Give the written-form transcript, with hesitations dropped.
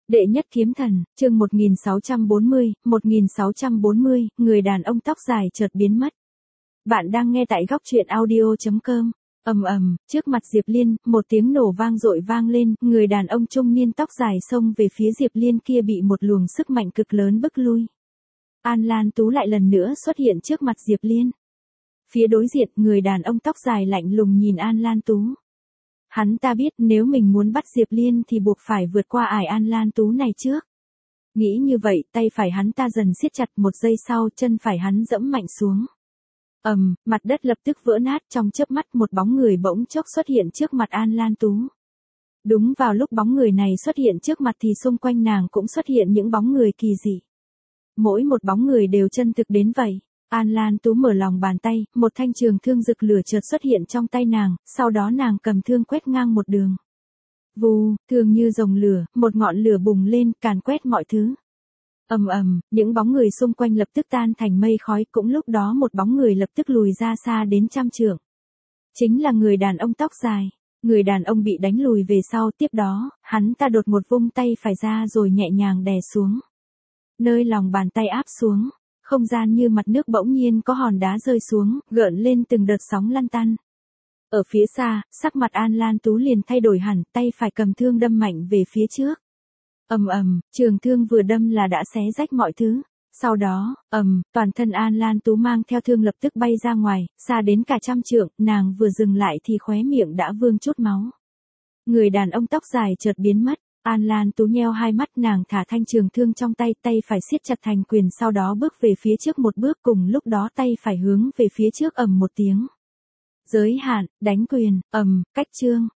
Đệ nhất kiếm thần, chương 1640, người đàn ông tóc dài chợt biến mất. Bạn đang nghe tại góc truyện audio.com. Ầm ầm, trước mặt Diệp Liên, một tiếng nổ vang dội vang lên, người đàn ông trung niên tóc dài xông về phía Diệp Liên kia bị một luồng sức mạnh cực lớn bức lui. An Lan Tú lại lần nữa xuất hiện trước mặt Diệp Liên. Phía đối diện, người đàn ông tóc dài lạnh lùng nhìn An Lan Tú. Hắn ta biết nếu mình muốn bắt Diệp Liên thì buộc phải vượt qua ải An Lan Tú này trước. Nghĩ như vậy, tay phải hắn ta dần siết chặt, một giây sau chân phải hắn giẫm mạnh xuống. Mặt đất lập tức vỡ nát, trong chớp mắt một bóng người bỗng chốc xuất hiện trước mặt An Lan Tú. Đúng vào lúc bóng người này xuất hiện trước mặt thì xung quanh nàng cũng xuất hiện những bóng người kỳ dị. Mỗi một bóng người đều chân thực đến vậy. An Lan Tú mở lòng bàn tay, một thanh trường thương rực lửa chợt xuất hiện trong tay nàng, sau đó nàng cầm thương quét ngang một đường. Vù, thương như rồng lửa, một ngọn lửa bùng lên, càn quét mọi thứ. Những bóng người xung quanh lập tức tan thành mây khói, cũng lúc đó một bóng người lập tức lùi ra xa đến trăm trượng. Chính là người đàn ông tóc dài. Người đàn ông bị đánh lùi về sau, tiếp đó, hắn ta đột một vung tay phải ra rồi nhẹ nhàng đè xuống. Nơi lòng bàn tay áp xuống, không gian như mặt nước bỗng nhiên có hòn đá rơi xuống, gợn lên từng đợt sóng lăn tăn. Ở phía xa, sắc mặt An Lan Tú liền thay đổi hẳn, tay phải cầm thương đâm mạnh về phía trước. Trường thương vừa đâm là đã xé rách mọi thứ. Sau đó, toàn thân An Lan Tú mang theo thương lập tức bay ra ngoài, xa đến cả trăm trượng, nàng vừa dừng lại thì khóe miệng đã vương chút máu. Người đàn ông tóc dài chợt biến mất. An Lan Tú nheo hai mắt, nàng thả thanh trường thương trong tay, tay phải siết chặt thành quyền, sau đó bước về phía trước một bước, cùng lúc đó tay phải hướng về phía trước, một tiếng. Giới hạn, đánh quyền, cách chương.